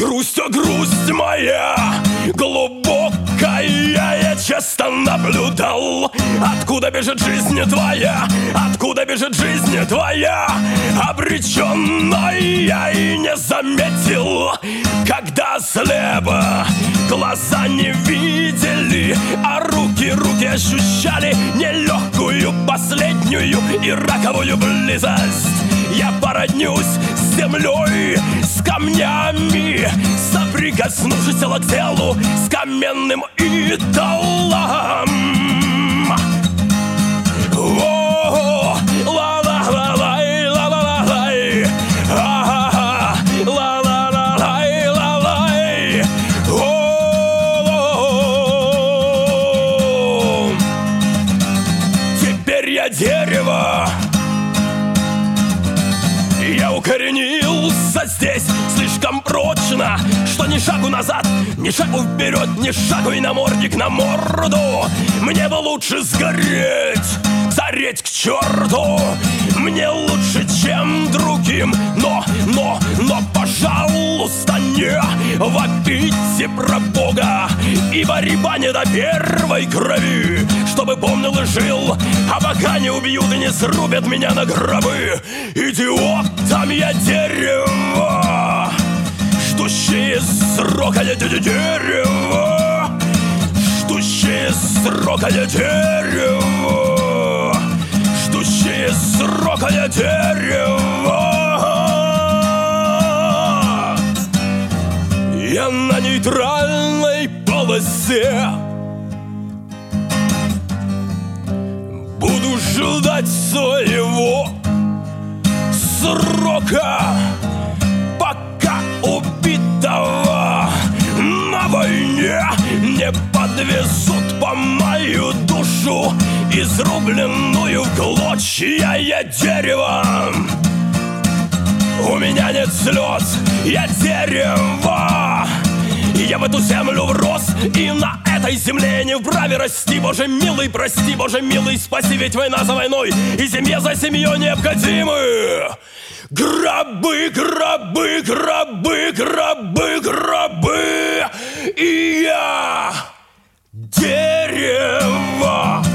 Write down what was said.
грусть моя глубокая, я часто наблюдал. Откуда бежит жизнь твоя, откуда бежит жизнь твоя, обреченная, и не заметил, когда слева глаза не видели, а руки ощущали нелегкую, последнюю и раковую близость. Я породнюсь с землей, с камнями, соприкоснувшись тело к телу с каменным идолом. О, ла-ла-ла-лай, ла-ла-ла-лай, а-ха-ха, ла-ла-ла-лай, ла-лай. О, теперь я дерево. Я укоренился здесь слишком прочно, что ни шагу назад, ни шагу вперед, ни шагу и намордник на морду. Мне бы лучше сгореть к черту. Мне лучше, чем другим, но, пожалуйста, не вопите про Бога, ибо реба не до первой крови, чтобы помнил и жил, а пока не убьют и не срубят меня на гробы. Идиотом я дерево, ждущее срока я дерево, ждущее срока я дерево, ждущее срока я дерево. Я на нейтральной полосе буду ждать своего срока, пока убитого на войне не подвезут по мою душу, изрубленную в клочья. Я дерево, у меня нет слез, я дерево. Я в эту землю врос, и на этой земле не вправе расти. Боже милый, прости, Боже милый, спаси, ведь война за войной, и семья за семьей необходимы. Гробы, гробы, гробы, гробы, гробы, и я дерево.